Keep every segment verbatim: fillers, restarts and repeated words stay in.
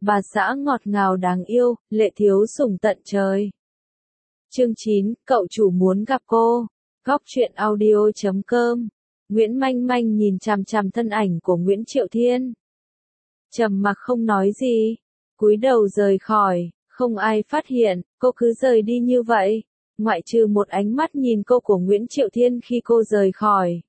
bà xã ngọt ngào đáng yêu, lệ thiếu sủng tận trời. Chương chín, cậu chủ muốn gặp cô. Góc truyện audio chấm com. Nguyễn Manh Manh nhìn chằm chằm thân ảnh của Nguyễn Triệu Thiên. Trầm mặc không nói gì, cúi đầu rời khỏi, không ai phát hiện, cô cứ rời đi như vậy, ngoại trừ một ánh mắt nhìn cô của Nguyễn Triệu Thiên khi cô rời khỏi.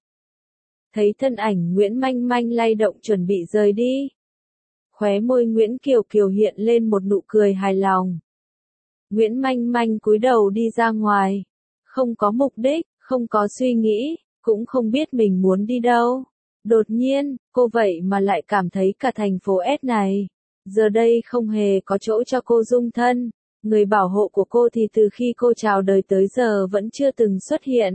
Thấy thân ảnh Nguyễn Manh Manh lay động chuẩn bị rời đi. Khóe môi Nguyễn Kiều Kiều hiện lên một nụ cười hài lòng. Nguyễn Manh Manh cúi đầu đi ra ngoài, không có mục đích, không có suy nghĩ, cũng không biết mình muốn đi đâu. Đột nhiên, cô vậy mà lại cảm thấy cả thành phố S này, giờ đây không hề có chỗ cho cô dung thân. Người bảo hộ của cô thì từ khi cô chào đời tới giờ vẫn chưa từng xuất hiện.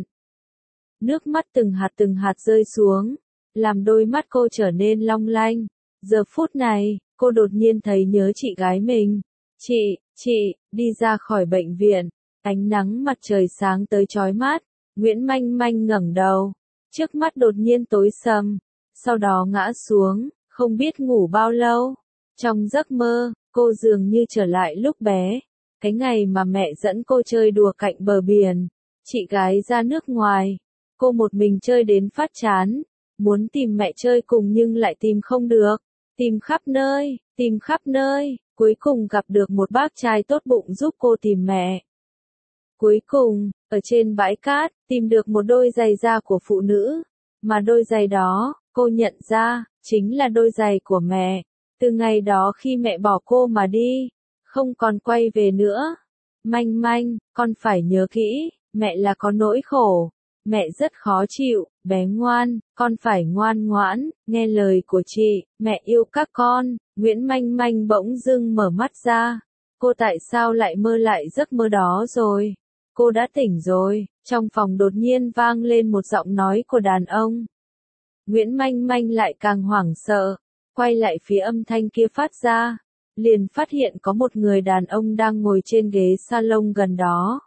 Nước mắt từng hạt từng hạt rơi xuống, làm đôi mắt cô trở nên long lanh. Giờ phút này, cô đột nhiên thấy nhớ chị gái mình. Chị, chị, đi ra khỏi bệnh viện, ánh nắng mặt trời sáng tới chói mắt. Nguyễn Manh Manh ngẩng đầu, trước mắt đột nhiên tối sầm, sau đó ngã xuống, không biết ngủ bao lâu. Trong giấc mơ, cô dường như trở lại lúc bé, cái ngày mà mẹ dẫn cô chơi đùa cạnh bờ biển, chị gái ra nước ngoài, cô một mình chơi đến phát chán, muốn tìm mẹ chơi cùng nhưng lại tìm không được, tìm khắp nơi, tìm khắp nơi, cuối cùng gặp được một bác trai tốt bụng giúp cô tìm mẹ. Cuối cùng, ở trên bãi cát, tìm được một đôi giày da của phụ nữ, mà đôi giày đó, cô nhận ra, chính là đôi giày của mẹ. Từ ngày đó khi mẹ bỏ cô mà đi, không còn quay về nữa. Manh Manh, con phải nhớ kỹ, mẹ là có nỗi khổ, mẹ rất khó chịu, bé ngoan, con phải ngoan ngoãn, nghe lời của chị, mẹ yêu các con. Nguyễn Manh Manh bỗng dưng mở mắt ra, cô tại sao lại mơ lại giấc mơ đó rồi? Cô đã tỉnh rồi, trong phòng đột nhiên vang lên một giọng nói của đàn ông. Nguyễn Manh Manh lại càng hoảng sợ, quay lại phía âm thanh kia phát ra, liền phát hiện có một người đàn ông đang ngồi trên ghế salon gần đó.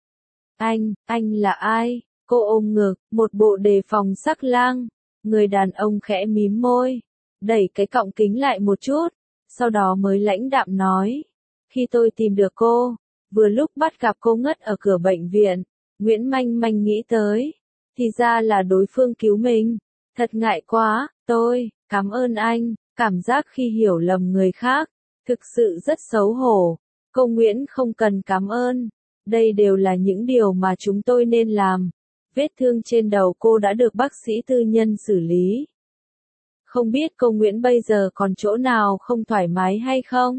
Anh, anh là ai? Cô ôm ngực, một bộ đề phòng sắc lang. Người đàn ông khẽ mím môi, đẩy cái cọng kính lại một chút, sau đó mới lãnh đạm nói. Khi tôi tìm được cô, vừa lúc bắt gặp cô ngất ở cửa bệnh viện, Nguyễn Manh Manh nghĩ tới, thì ra là đối phương cứu mình. Thật ngại quá, tôi, cảm ơn anh, cảm giác khi hiểu lầm người khác, thực sự rất xấu hổ. Cô Nguyễn không cần cảm ơn, đây đều là những điều mà chúng tôi nên làm. Vết thương trên đầu cô đã được bác sĩ tư nhân xử lý. Không biết cô Nguyễn bây giờ còn chỗ nào không thoải mái hay không?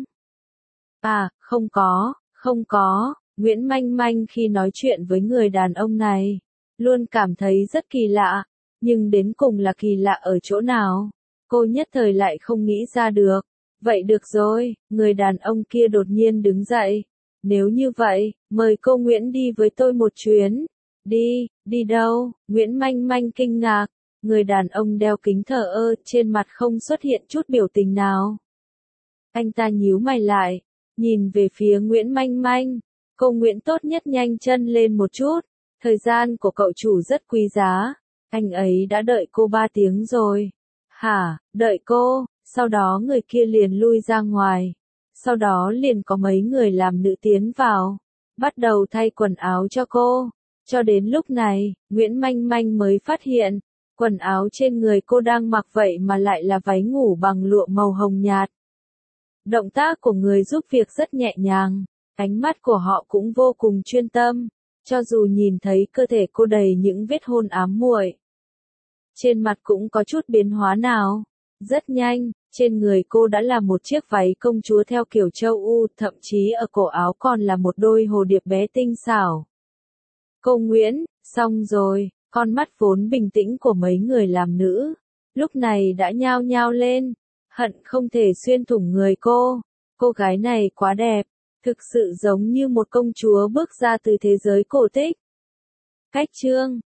À, không có, không có. Nguyễn Manh Manh khi nói chuyện với người đàn ông này, luôn cảm thấy rất kỳ lạ, nhưng đến cùng là kỳ lạ ở chỗ nào? Cô nhất thời lại không nghĩ ra được. Vậy được rồi, người đàn ông kia đột nhiên đứng dậy. Nếu như vậy, mời cô Nguyễn đi với tôi một chuyến. Đi, đi đâu? Nguyễn Manh Manh kinh ngạc. Người đàn ông đeo kính thờ ơ, trên mặt không xuất hiện chút biểu tình nào. Anh ta nhíu mày lại, nhìn về phía Nguyễn Manh Manh. Cô Nguyễn tốt nhất nhanh chân lên một chút. Thời gian của cậu chủ rất quý giá. Anh ấy đã đợi cô ba tiếng rồi. Hả, đợi cô? Sau đó người kia liền lui ra ngoài. Sau đó liền có mấy người làm nữ tiến vào, bắt đầu thay quần áo cho cô. Cho đến lúc này, Nguyễn Manh Manh mới phát hiện, quần áo trên người cô đang mặc vậy mà lại là váy ngủ bằng lụa màu hồng nhạt. Động tác của người giúp việc rất nhẹ nhàng, ánh mắt của họ cũng vô cùng chuyên tâm, cho dù nhìn thấy cơ thể cô đầy những vết hôn ám muội. Trên mặt cũng có chút biến hóa nào. Rất nhanh, trên người cô đã là một chiếc váy công chúa theo kiểu châu U, thậm chí ở cổ áo còn là một đôi hồ điệp bé tinh xảo. Cô Nguyễn, xong rồi, con mắt vốn bình tĩnh của mấy người làm nữ, lúc này đã nhao nhao lên, hận không thể xuyên thủng người cô. Cô gái này quá đẹp, thực sự giống như một công chúa bước ra từ thế giới cổ tích. Cách chương